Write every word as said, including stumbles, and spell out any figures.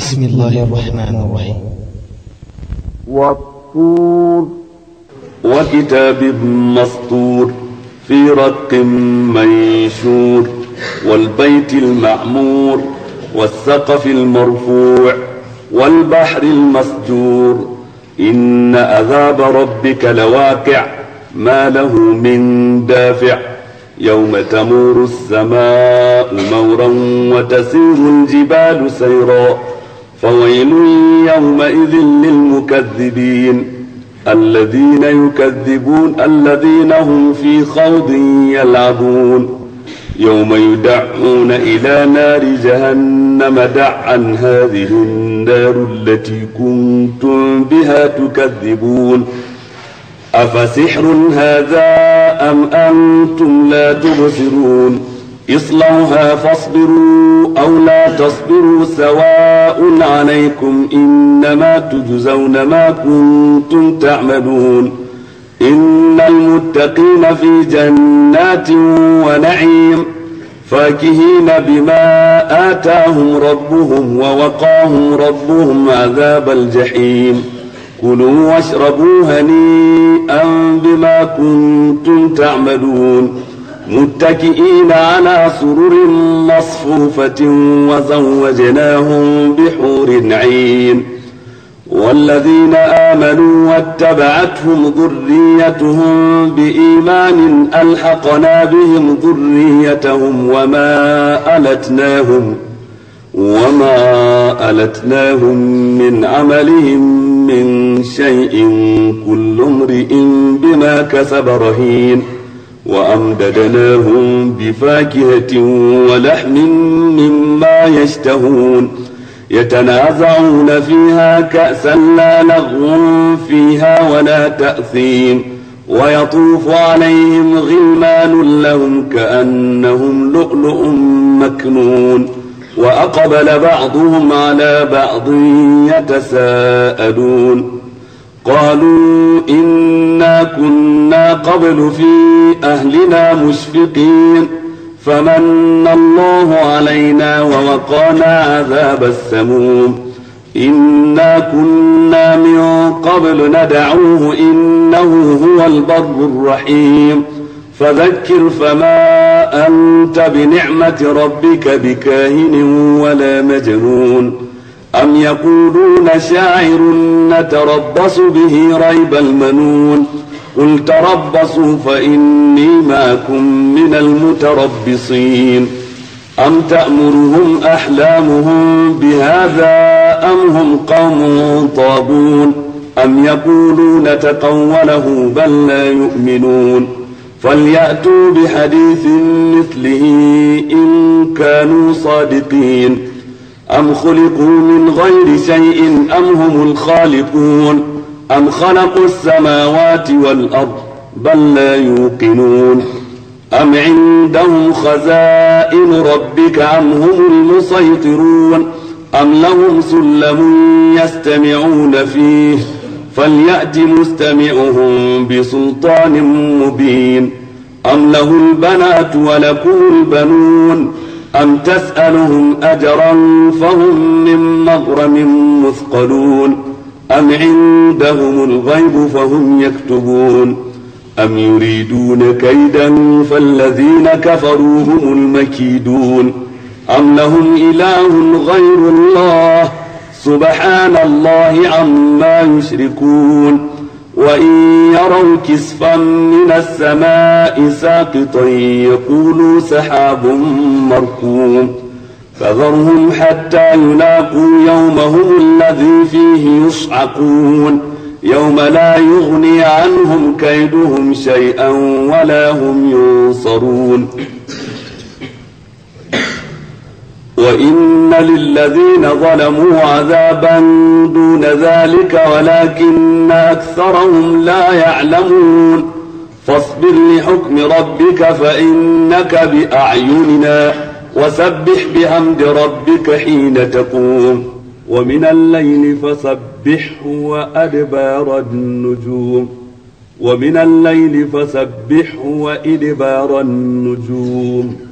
بسم الله الرحمن الرحيم. والطور وكتاب مسطور في رق منشور والبيت المعمور والسقف المرفوع والبحر المسجور إن عذاب ربك لواقع ما له من دافع يوم تمور السماء مورا وتسير الجبال سيرا فويل يومئذ للمكذبين الذين يكذبون الذين هم في خوض يلعبون يوم يدعون إلى نار جهنم دعا هذه النار التي كنتم بها تكذبون أفسحر هذا أم أنتم لا تبصرون اصلوها فاصبروا أو لا تصبروا سواء عليكم إنما تجزون ما كنتم تعملون إن المتقين في جنات ونعيم فاكهين بما آتاهم ربهم ووقاهم ربهم عذاب الجحيم كلوا واشربوا هنيئا بما كنتم تعملون متكئين على سرر مصفوفة وزوجناهم بحور عين والذين آمنوا واتبعتهم ذريتهم بإيمان ألحقنا بهم ذريتهم وما ألتناهم وما ألتناهم من عملهم من شيء كل امرئ بما كسب رهين وأمددناهم بفاكهة ولحم مما يشتهون يتنازعون فيها كأسا لا لغو فيها ولا تأثيم ويطوف عليهم غلمان لهم كأنهم لؤلؤ مكنون وأقبل بعضهم على بعض يتساءلون قالوا إنا كنا قبل في أهلنا مشفقين فمن الله علينا ووقانا عذاب السموم إنا كنا من قبل ندعوه إنه هو البر الرحيم فذكر فما أنت بنعمة ربك بكاهن ولا مجنون أم يقولون شاعر نتربص به ريب المنون قل تربصوا فإني معكم من المتربصين أم تأمرهم أحلامهم بهذا أم هم قوم طاغون أم يقولون تقوله بل لا يؤمنون فليأتوا بحديث مثله إن كانوا صادقين أم خلقوا من غير شيء أم هم الخالقون أم خلقوا السماوات والأرض بل لا يوقنون أم عندهم خزائن ربك أم هم المسيطرون أم لهم سلم يستمعون فيه فليأت مستمعهم بسلطان مبين أم له البنات ولكم البنون أم تسألهم أجرا فهم من مغرم مثقلون أم عندهم الغيب فهم يكتبون أم يريدون كيدا فالذين كفروا هم المكيدون أم لهم إله غير الله سبحان الله عما يشركون وإن يروا كسفا من السماء ساقطا يقولوا سحاب مركوم فذرهم حتى يلاقوا يومهم الذي فيه يصعقون يوم لا يغني عنهم كيدهم شيئا ولا هم ينصرون وإن للذين ظلموا عذابا دون ذلك ولكن أكثرهم لا يعلمون فاصبر لحكم ربك فإنك بأعيننا وسبح بحمد ربك حين تقوم ومن الليل فسبحه وأدبار النجوم ومن الليل فسبحه وإدبار النجوم